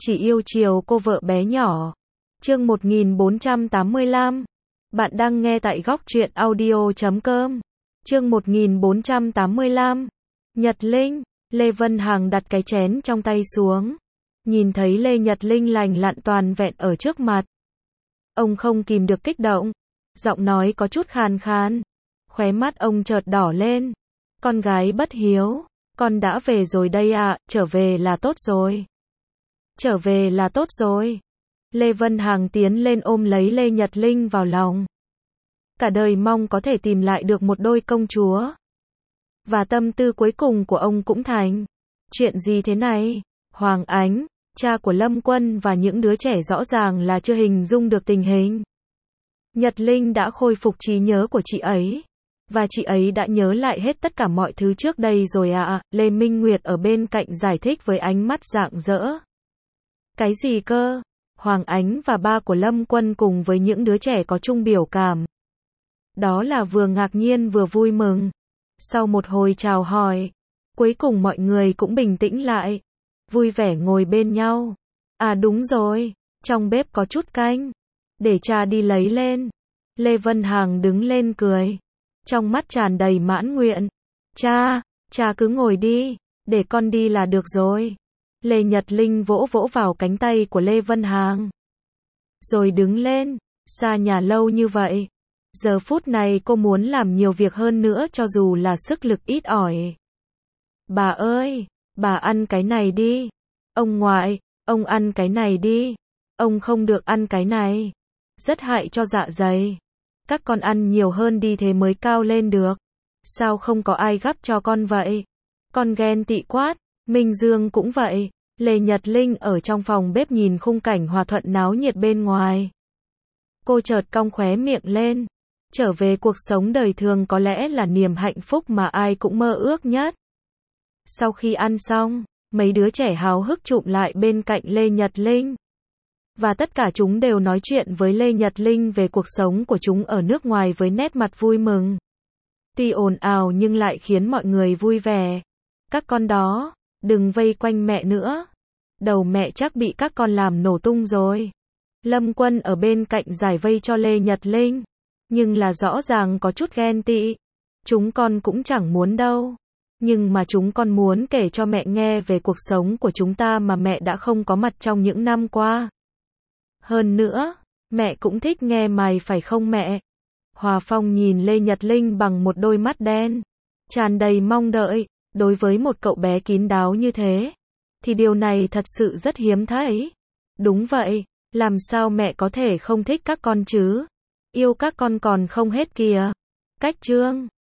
chỉ yêu chiều cô vợ bé nhỏ. Chương 1485. Bạn đang nghe tại góc truyện audio.com. Chương 1485. Nhật Linh. Lê Vân Hằng đặt cái chén trong tay xuống. Nhìn thấy Lê Nhật Linh lành lặn toàn vẹn ở trước mặt. Ông không kìm được kích động. Giọng nói có chút khàn khàn. Khóe mắt ông chợt đỏ lên. Con gái bất hiếu. Con đã về rồi đây ạ, trở về là tốt rồi. Trở về là tốt rồi. Lê Vân Hằng tiến lên ôm lấy Lê Nhật Linh vào lòng. Cả đời mong có thể tìm lại được một đôi công chúa. Và tâm tư cuối cùng của ông cũng thành. Chuyện gì thế này? Hoàng Ánh, cha của Lâm Quân và những đứa trẻ rõ ràng là chưa hình dung được tình hình. Nhật Linh đã khôi phục trí nhớ của chị ấy. Và chị ấy đã nhớ lại hết tất cả mọi thứ trước đây rồi ạ. Lê Minh Nguyệt ở bên cạnh giải thích với ánh mắt rạng rỡ. Cái gì cơ? Hoàng Ánh và ba của Lâm Quân cùng với những đứa trẻ có chung biểu cảm. Đó là vừa ngạc nhiên vừa vui mừng. Sau một hồi chào hỏi, cuối cùng mọi người cũng bình tĩnh lại. Vui vẻ ngồi bên nhau. À đúng rồi, trong bếp có chút canh. Để cha đi lấy lên. Lê Vân Hằng đứng lên cười. Trong mắt tràn đầy mãn nguyện. Cha cứ ngồi đi. Để con đi là được rồi. Lê Nhật Linh vỗ vỗ vào cánh tay của Lê Vân Hằng. Rồi đứng lên. Xa nhà lâu như vậy. Giờ phút này cô muốn làm nhiều việc hơn nữa cho dù là sức lực ít ỏi. Bà ơi, bà ăn cái này đi. Ông ngoại, ông ăn cái này đi. Ông không được ăn cái này. Rất hại cho dạ dày. Các con ăn nhiều hơn đi thế mới cao lên được. Sao không có ai gắp cho con vậy? Con ghen tị quát. Minh Dương cũng vậy. Lê Nhật Linh ở trong phòng bếp nhìn khung cảnh hòa thuận náo nhiệt bên ngoài. Cô chợt cong khóe miệng lên. Trở về cuộc sống đời thường có lẽ là niềm hạnh phúc mà ai cũng mơ ước nhất. Sau khi ăn xong, mấy đứa trẻ háo hức chụm lại bên cạnh Lê Nhật Linh. Và tất cả chúng đều nói chuyện với Lê Nhật Linh về cuộc sống của chúng ở nước ngoài với nét mặt vui mừng. Tuy ồn ào nhưng lại khiến mọi người vui vẻ. Các con đó, đừng vây quanh mẹ nữa. Đầu mẹ chắc bị các con làm nổ tung rồi. Lâm Quân ở bên cạnh giải vây cho Lê Nhật Linh. Nhưng là rõ ràng có chút ghen tị. Chúng con cũng chẳng muốn đâu. Nhưng mà chúng con muốn kể cho mẹ nghe về cuộc sống của chúng ta mà mẹ đã không có mặt trong những năm qua. Hơn nữa, mẹ cũng thích nghe mày phải không mẹ? Hòa Phong nhìn Lê Nhật Linh bằng một đôi mắt đen. Tràn đầy mong đợi. Đối với một cậu bé kín đáo như thế. Thì điều này thật sự rất hiếm thấy. Đúng vậy. Làm sao mẹ có thể không thích các con chứ? Yêu các con còn không hết kìa. Cách chương